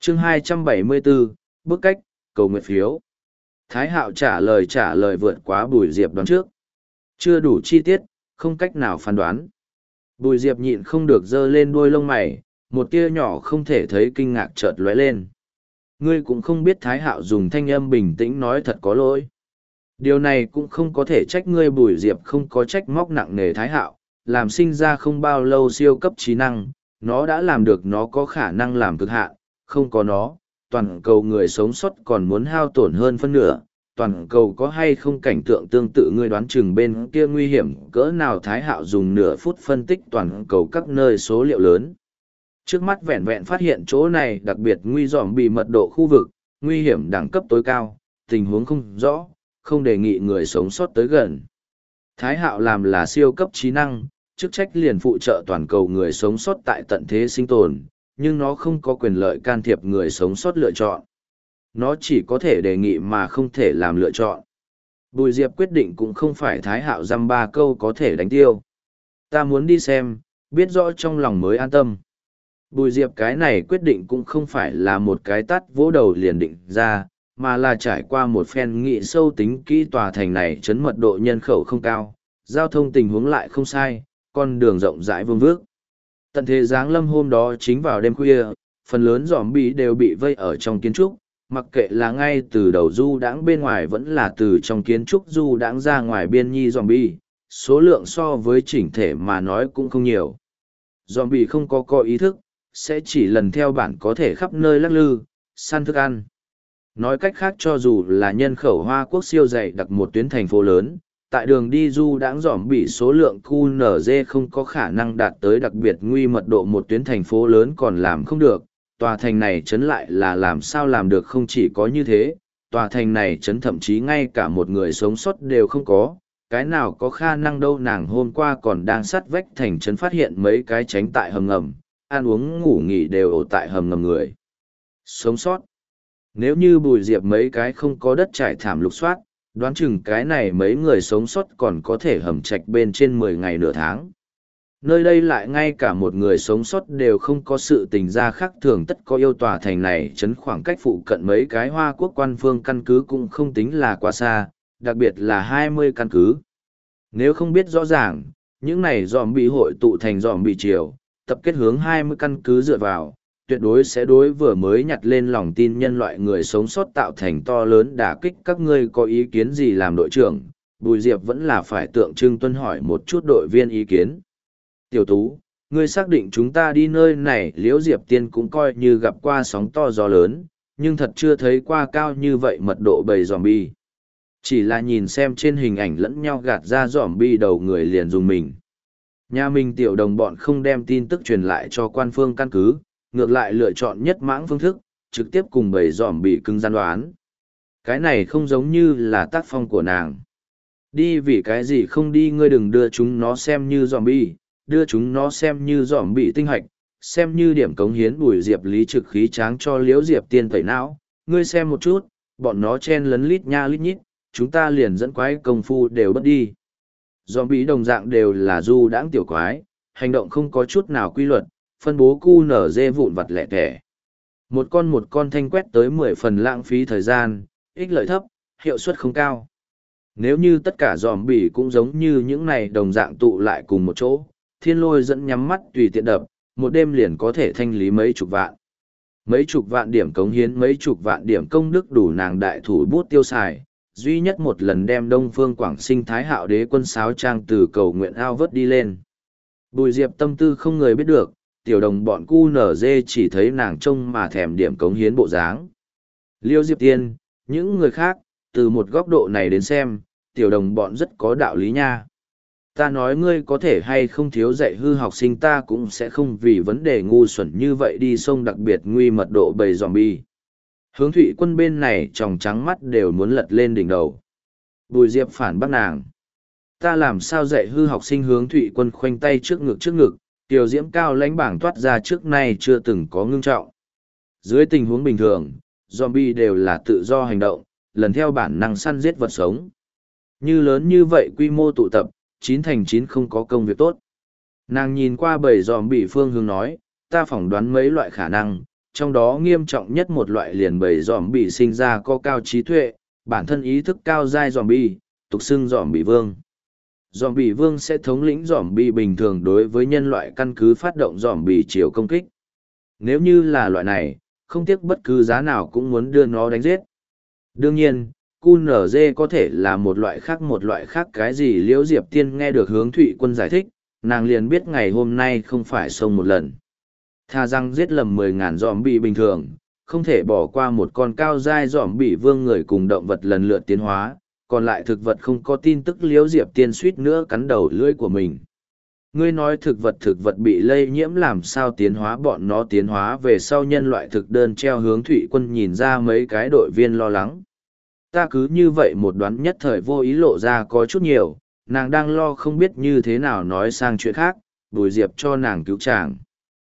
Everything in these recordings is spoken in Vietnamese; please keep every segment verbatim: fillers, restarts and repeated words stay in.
chương hai trăm bảy mươi bốn, bức cách, cầu nguyện phiếu. Thái Hạo trả lời trả lời vượt quá Bùi Diệp đoán trước. Chưa đủ chi tiết, không cách nào phán đoán. Bùi Diệp nhịn không được giơ lên đuôi lông mày, một tia nhỏ không thể thấy kinh ngạc chợt lóe lên. Ngươi cũng không biết Thái Hạo dùng thanh âm bình tĩnh nói thật có lỗi. Điều này cũng không có thể trách ngươi. Bùi Diệp không có trách móc nặng nề Thái Hạo, làm sinh ra không bao lâu siêu cấp trí năng, nó đã làm được, nó có khả năng làm cực hạn, không có nó, toàn cầu người sống sót còn muốn hao tổn hơn phân nửa. Toàn cầu có hay không cảnh tượng tương tự, ngươi đoán chừng bên kia nguy hiểm cỡ nào. Thái Hạo dùng nửa phút phân tích toàn cầu các nơi số liệu lớn. Trước mắt vẹn vẹn phát hiện chỗ này đặc biệt nguy dòm bị mật độ khu vực, nguy hiểm đẳng cấp tối cao, tình huống không rõ, không đề nghị người sống sót tới gần. Thái Hạo làm là siêu cấp trí năng, chức trách liền phụ trợ toàn cầu người sống sót tại tận thế sinh tồn, nhưng nó không có quyền lợi can thiệp người sống sót lựa chọn. Nó chỉ có thể đề nghị mà không thể làm lựa chọn. Bùi Diệp quyết định cũng không phải Thái Hạo dăm ba câu có thể đánh tiêu. Ta muốn đi xem, biết rõ trong lòng mới an tâm. Bùi Diệp cái này quyết định cũng không phải là một cái tắt vỗ đầu liền định ra, mà là trải qua một phen nghị sâu tính kỹ. Tòa thành này chấn mật độ nhân khẩu không cao, giao thông tình huống lại không sai, con đường rộng rãi vương vước. Tận thế giáng lâm hôm đó chính vào đêm khuya, phần lớn zombie đều bị vây ở trong kiến trúc, mặc kệ là ngay từ đầu du đãng bên ngoài vẫn là từ trong kiến trúc du đãng ra ngoài biên nhi zombie, số lượng so với chỉnh thể mà nói cũng không nhiều. Zombie không có có ý thức, sẽ chỉ lần theo bản có thể khắp nơi lắc lư, săn thức ăn. Nói cách khác, cho dù là nhân khẩu Hoa Quốc siêu dày đặc một tuyến thành phố lớn, tại đường đi du đãng dòm bị số lượng quy en giê không có khả năng đạt tới đặc biệt nguy mật độ một tuyến thành phố lớn còn làm không được. Tòa thành này chấn lại là làm sao làm được. Không chỉ có như thế, tòa thành này chấn thậm chí ngay cả một người sống sót đều không có, cái nào có khả năng đâu. Nàng hôm qua còn đang sắt vách thành chấn phát hiện mấy cái tránh tại hầm ngầm, ăn uống ngủ nghỉ đều ở tại hầm ngầm người sống sót. Nếu như Bùi Diệp mấy cái không có đất trải thảm lục soát, đoán chừng cái này mấy người sống sót còn có thể hầm trạch bên trên mười ngày nửa tháng. Nơi đây lại ngay cả một người sống sót đều không có. Sự tình ra khác thường tất có yêu. Tòa thành này chấn khoảng cách phụ cận mấy cái Hoa Quốc quan phương căn cứ cũng không tính là quá xa, đặc biệt là hai mươi căn cứ. Nếu không biết rõ ràng, những này dòm bị hội tụ thành dòm bị triều, tập kết hướng hai mươi căn cứ dựa vào, tuyệt đối sẽ đối vừa mới nhặt lên lòng tin nhân loại người sống sót tạo thành to lớn đả kích. Các ngươi có ý kiến gì làm đội trưởng? Bùi Diệp vẫn là phải tượng trưng tuân hỏi một chút đội viên ý kiến. Tiểu Tú, ngươi xác định chúng ta đi nơi này? Liễu Diệp Tiên cũng coi như gặp qua sóng to gió lớn, nhưng thật chưa thấy qua cao như vậy mật độ bầy zombie. Chỉ là nhìn xem trên hình ảnh lẫn nhau gạt ra zombie đầu người liền dùng mình. Nhà mình tiểu đồng bọn không đem tin tức truyền lại cho quan phương căn cứ, ngược lại lựa chọn nhất mãng phương thức, trực tiếp cùng bầy zombie cứng gian đoán. Cái này không giống như là tác phong của nàng. Đi vì cái gì không đi? Ngươi đừng đưa chúng nó xem như zombie, đưa chúng nó xem như zombie tinh hạch, xem như điểm cống hiến. Bùi Diệp lý trực khí tráng cho Liễu Diệp Tiên tẩy não. Ngươi xem một chút, bọn nó chen lấn lít nha lít nhít, chúng ta liền dẫn quái công phu đều bất đi. Zombie đồng dạng đều là du đãng tiểu quái, hành động không có chút nào quy luật, phân bố quy en giê vụn vặt lẻ tẻ. Một con một con thanh quét tới mười phần, lãng phí thời gian, ích lợi thấp, hiệu suất không cao. Nếu như tất cả zombie cũng giống như những này đồng dạng tụ lại cùng một chỗ, Thiên Lôi dẫn nhắm mắt tùy tiện đập, một đêm liền có thể thanh lý mấy chục vạn. Mấy chục vạn điểm cống hiến, mấy chục vạn điểm công đức đủ nàng đại thủ bút tiêu xài. Duy nhất một lần đem Đông Phương Quảng Sinh Thái Hạo đế quân sáo trang từ cầu nguyện ao vớt đi lên. Bùi Diệp tâm tư không người biết được, tiểu đồng bọn quy en giê chỉ thấy nàng trông mà thèm điểm cống hiến bộ dáng. Liêu Diệp Tiên, những người khác, từ một góc độ này đến xem, tiểu đồng bọn rất có đạo lý nha. Ta nói ngươi có thể hay không thiếu dạy hư học sinh, ta cũng sẽ không vì vấn đề ngu xuẩn như vậy đi sông đặc biệt nguy mật độ bầy zombie. Hướng Thụy Quân bên này tròng trắng mắt đều muốn lật lên đỉnh đầu. Bùi Diệp phản bác nàng. Ta làm sao dạy hư học sinh? Hướng Thụy Quân khoanh tay trước ngực trước ngực, tiểu diễm cao lãnh bảng toát ra trước nay chưa từng có ngưng trọng. Dưới tình huống bình thường, zombie đều là tự do hành động, lần theo bản năng săn giết vật sống. Như lớn như vậy quy mô tụ tập, chín thành chín không có công việc tốt. Nàng nhìn qua bầy zombie phương hướng nói, ta phỏng đoán mấy loại khả năng. trong đó nghiêm trọng nhất một loại liền bầy giòm bị sinh ra có cao trí tuệ, bản thân ý thức cao giai giòm bị, tục xưng giòm bị vương. Giòm bị vương sẽ thống lĩnh giòm bị bình thường đối với nhân loại căn cứ phát động giòm bị chiều công kích. Nếu như là loại này, không tiếc bất cứ giá nào cũng muốn đưa nó đánh giết. Đương nhiên, cu nở dê có thể là một loại khác một loại khác cái gì Liễu Diệp Tiên nghe được Hướng Thụy Quân giải thích, nàng liền biết ngày hôm nay không phải xông một lần. Tha rằng giết lầm mười ngàn giòm bị bình thường, không thể bỏ qua một con cao giai giòm bị vương người cùng động vật lần lượt tiến hóa, còn lại thực vật không có tin tức Liễu Diệp Tiên suýt nữa cắn đầu lưỡi của mình. Ngươi nói thực vật thực vật bị lây nhiễm làm sao tiến hóa bọn nó tiến hóa về sau nhân loại thực đơn treo Hướng Thụy Quân nhìn ra mấy cái đội viên lo lắng. Ta cứ như vậy một đoán nhất thời vô ý lộ ra có chút nhiều, nàng đang lo không biết như thế nào nói sang chuyện khác, Bùi Diệp cho nàng cứu chàng.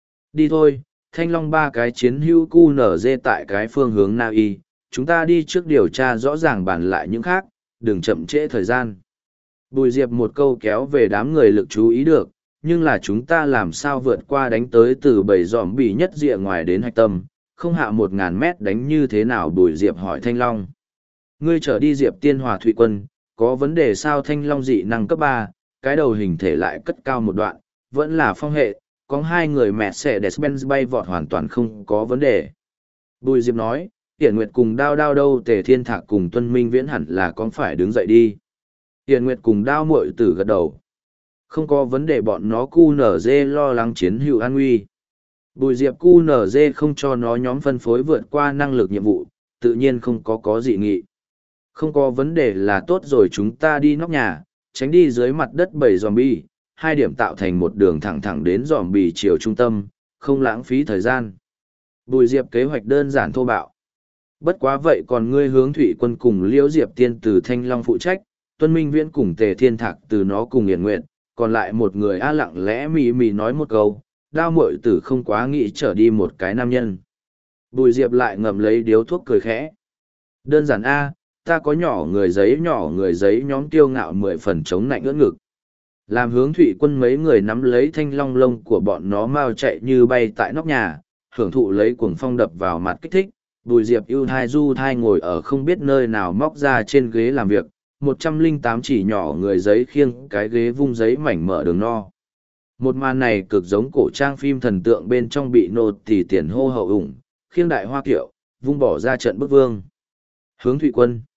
Đi thôi, Thanh Long ba cái chiến hữu cu nở dê tại cái phương hướng Na Y, chúng ta đi trước điều tra rõ ràng bàn lại những khác, đừng chậm trễ thời gian. Bùi Diệp một câu kéo về đám người lực chú ý được, nhưng là chúng ta làm sao vượt qua đánh tới từ bầy giòm bị nhất rìa ngoài đến hạch tâm, không hạ một ngàn mét đánh như thế nào? Bùi Diệp hỏi Thanh Long. Ngươi trở đi Diệp Tiên Hòa Thụy Quân, có vấn đề sao? Thanh Long dị năng cấp ba, cái đầu hình thể lại cất cao một đoạn, vẫn là phong hệ, có hai người mẹ sẽ Mercedes-Benz bay vọt hoàn toàn không có vấn đề. Bùi Diệp nói, Tiễn Nguyệt cùng Đao Đao đâu? Tề Thiên Thạc cùng Tuân Minh Viễn hẳn là con phải đứng dậy đi. Tiễn Nguyệt cùng Đao muội tử gật đầu. Không có vấn đề, bọn nó cu nở dê lo lắng chiến hữu an nguy. Bùi Diệp cu nở dê không cho nó nhóm phân phối vượt qua năng lực nhiệm vụ, tự nhiên không có có dị nghị. Không có vấn đề là tốt rồi, chúng ta đi nóc nhà, tránh đi dưới mặt đất bầy zombie, hai điểm tạo thành một đường thẳng thẳng đến zombie chiều trung tâm, không lãng phí thời gian. Bùi Diệp kế hoạch đơn giản thô bạo. Bất quá vậy còn ngươi Hướng Thụy Quân cùng Liễu Diệp Tiên từ Thanh Long phụ trách, Tuân Minh Viễn cùng Tề Thiên Thạc từ nó cùng Yển Nguyệt, còn lại một người a lặng lẽ mì mì nói một câu, Đao muội tử không quá nghĩ trở đi một cái nam nhân. Bùi Diệp lại ngậm lấy điếu thuốc cười khẽ. Đơn giản a, ta có nhỏ người giấy nhỏ người giấy nhóm tiêu ngạo mười phần chống nạnh ưỡn ngực. Làm Hướng Thụy Quân mấy người nắm lấy thanh long lông của bọn nó mau chạy như bay tại nóc nhà, hưởng thụ lấy cuồng phong đập vào mặt kích thích. Bùi Diệp ưu thai du thai ngồi ở không biết nơi nào móc ra trên ghế làm việc, một trăm lẻ tám chỉ nhỏ người giấy khiêng cái ghế vung giấy mảnh mở đường no. Một màn này cực giống cổ trang phim thần tượng bên trong bị nô tỳ tiền hô hậu ủng, khiêng đại hoa kiệu, vung bỏ ra trận bức vương. Hướng Thụy Quân.